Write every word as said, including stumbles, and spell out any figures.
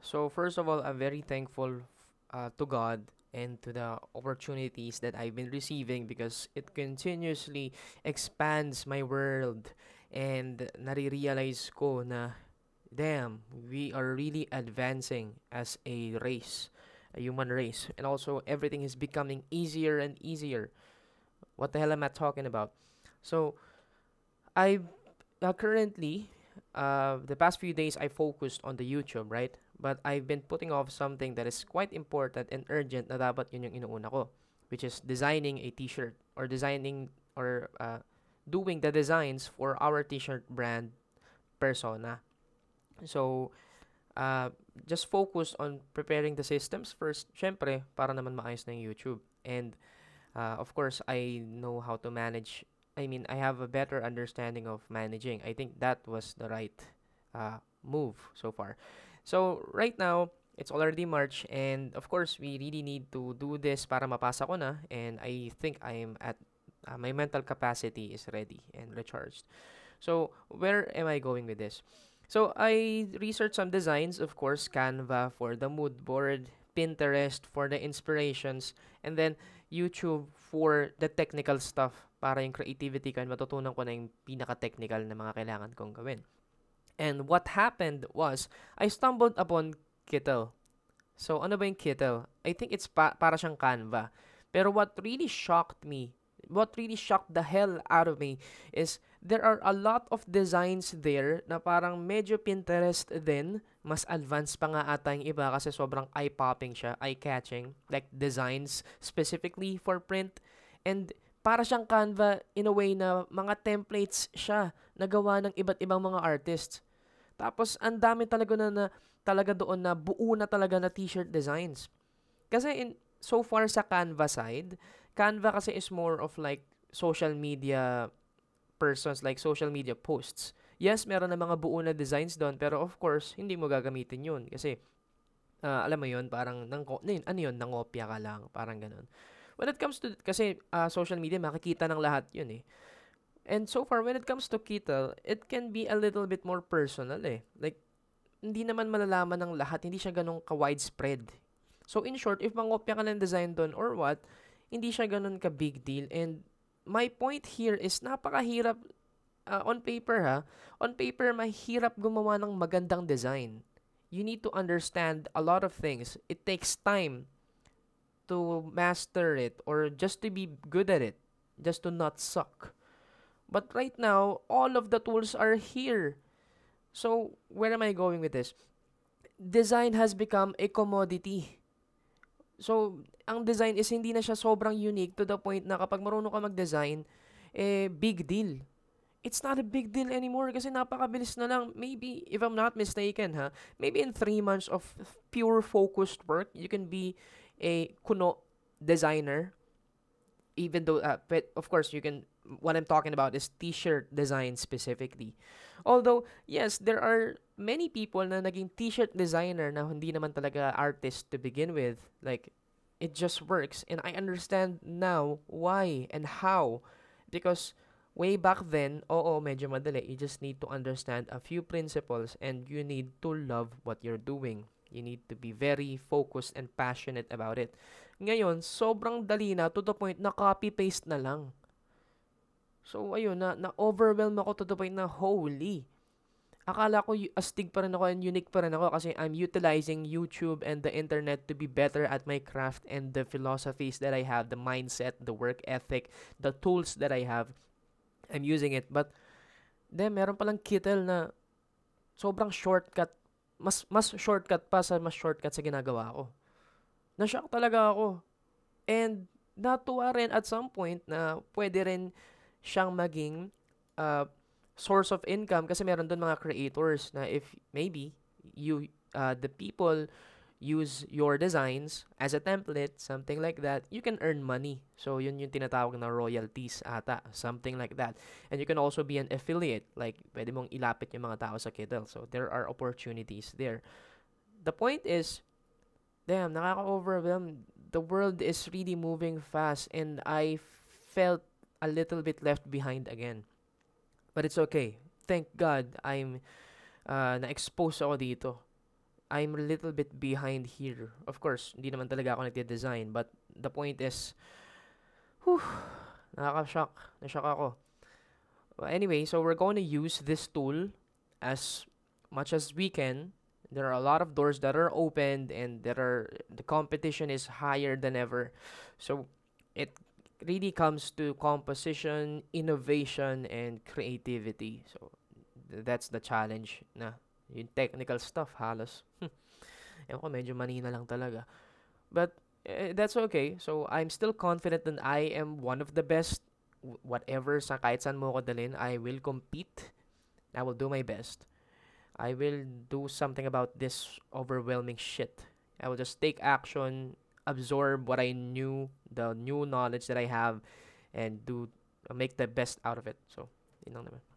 So first of all, I'm very thankful uh, to God and to the opportunities that I've been receiving because it continuously expands my world and nare-realize ko na damn, we are really advancing as a race, a human race. And also everything is becoming easier and easier. What the hell am I talking about? So I uh, currently, uh, the past few days, I focused on the YouTube, right? But I've been putting off something that is quite important and urgent na dapat yun yung inuuna ko, which is designing a t-shirt or designing or uh, doing the designs for our t-shirt brand persona. So, uh, just focus on preparing the systems first, syempre, para naman maayos na yung YouTube. And uh, of course, I know how to manage. I mean, I have a better understanding of managing. I think that was the right uh, move so far. So, right now, it's already March, and of course, we really need to do this para mapasa ko na. And I think I am at uh, my mental capacity is ready and recharged. So, where am I going with this? So, I researched some designs, of course, Canva for the mood board, Pinterest for the inspirations, and then YouTube for the technical stuff para yung creativity ko and matutunan ko na yung pinaka-technical na mga kailangan kong gawin. And what happened was, I stumbled upon Kittle. So, ano ba yung Kittle? I think it's pa- para siyang Canva. Pero what really shocked me, what really shocked the hell out of me is there are a lot of designs there na parang medyo Pinterest din. Mas advanced pa nga ata yung iba kasi sobrang eye-popping siya, eye-catching. Like designs specifically for print. And para siyang Canva in a way na mga templates siya na gawa ng iba't ibang mga artists. Tapos, ang dami talaga na, na talaga doon na buo na talaga na t-shirt designs. Kasi in, so far sa Canva side, Canva kasi is more of like social media persons, like social media posts. Yes, meron na mga buo na designs doon, pero of course, hindi mo gagamitin yun. Kasi, uh, alam mo yun, parang, nang, ano yun, nangopya ka lang, parang ganun. When it comes to, kasi uh, social media, makikita ng lahat yun eh. And so far, when it comes to Kittle, it can be a little bit more personal eh. Like, hindi naman malalaman ng lahat, hindi siya ganun ka-widespread. So, in short, if mangopya ka ng design doon or what, hindi siya ganun ka-big deal. And my point here is napakahirap uh, on paper ha. On paper, mahirap gumawa ng magandang design. You need to understand a lot of things. It takes time to master it or just to be good at it. Just to not suck. But right now, all of the tools are here. So, where am I going with this? Design has become a commodity. So, ang design is hindi na siya sobrang unique to the point na kapag marunong ka mag-design, eh, big deal. It's not a big deal anymore kasi napakabilis na lang. Maybe, if I'm not mistaken, ha, maybe in three months of pure focused work, you can be a kuno designer. Even though, uh, but of course, you can, what I'm talking about is t-shirt design specifically. Although, yes, there are many people na naging t-shirt designer na hindi naman talaga artist to begin with. Like, it just works. And I understand now why and how. Because way back then, oo, medyo madali. You just need to understand a few principles and you need to love what you're doing. You need to be very focused and passionate about it. Ngayon, sobrang dali na to the point na copy-paste na lang. So, ayun, na, na-overwhelm ako to the point na holy. Akala ko y- astig pa rin ako and unique pa rin ako kasi I'm utilizing YouTube and the internet to be better at my craft and the philosophies that I have, the mindset, the work ethic, the tools that I have. I'm using it. But, then, meron palang Kittle na sobrang shortcut. Mas, mas shortcut pa sa mas shortcut sa ginagawa ko. Na-shock talaga ako. And natuwa rin at some point na pwede rin siyang maging uh, source of income kasi meron doon mga creators na if maybe you uh, the people use your designs as a template, something like that, you can earn money. So yun yung tinatawag na royalties ata, something like that. And you can also be an affiliate, like pwede mong ilapit yung mga tao sa Kittle. So there are opportunities there. The point is, damn, nakaka-overwhelm. The world is really moving fast and I felt a little bit left behind again. But it's okay. Thank God I'm uh, na-expose ako dito. I'm a little bit behind here. Of course, hindi naman talaga ako nagde-design, but the point is, whew, nakaka-shock. Na-shock ako. Well, anyway, so we're going to use this tool as much as we can. There are a lot of doors that are opened, and there are the competition is higher than ever. So it really comes to composition, innovation, and creativity. So th- that's the challenge na yung technical stuff halos. Ewan ko, medyo manina lang talaga. But eh, that's okay. So I'm still confident that I am one of the best. W- Whatever sa kahit saan mo ko dalhin, I will compete. I will do my best. I will do something about this overwhelming shit. I will just take action, absorb what I knew, the new knowledge that I have, and do make the best out of it. So, yun lang naman.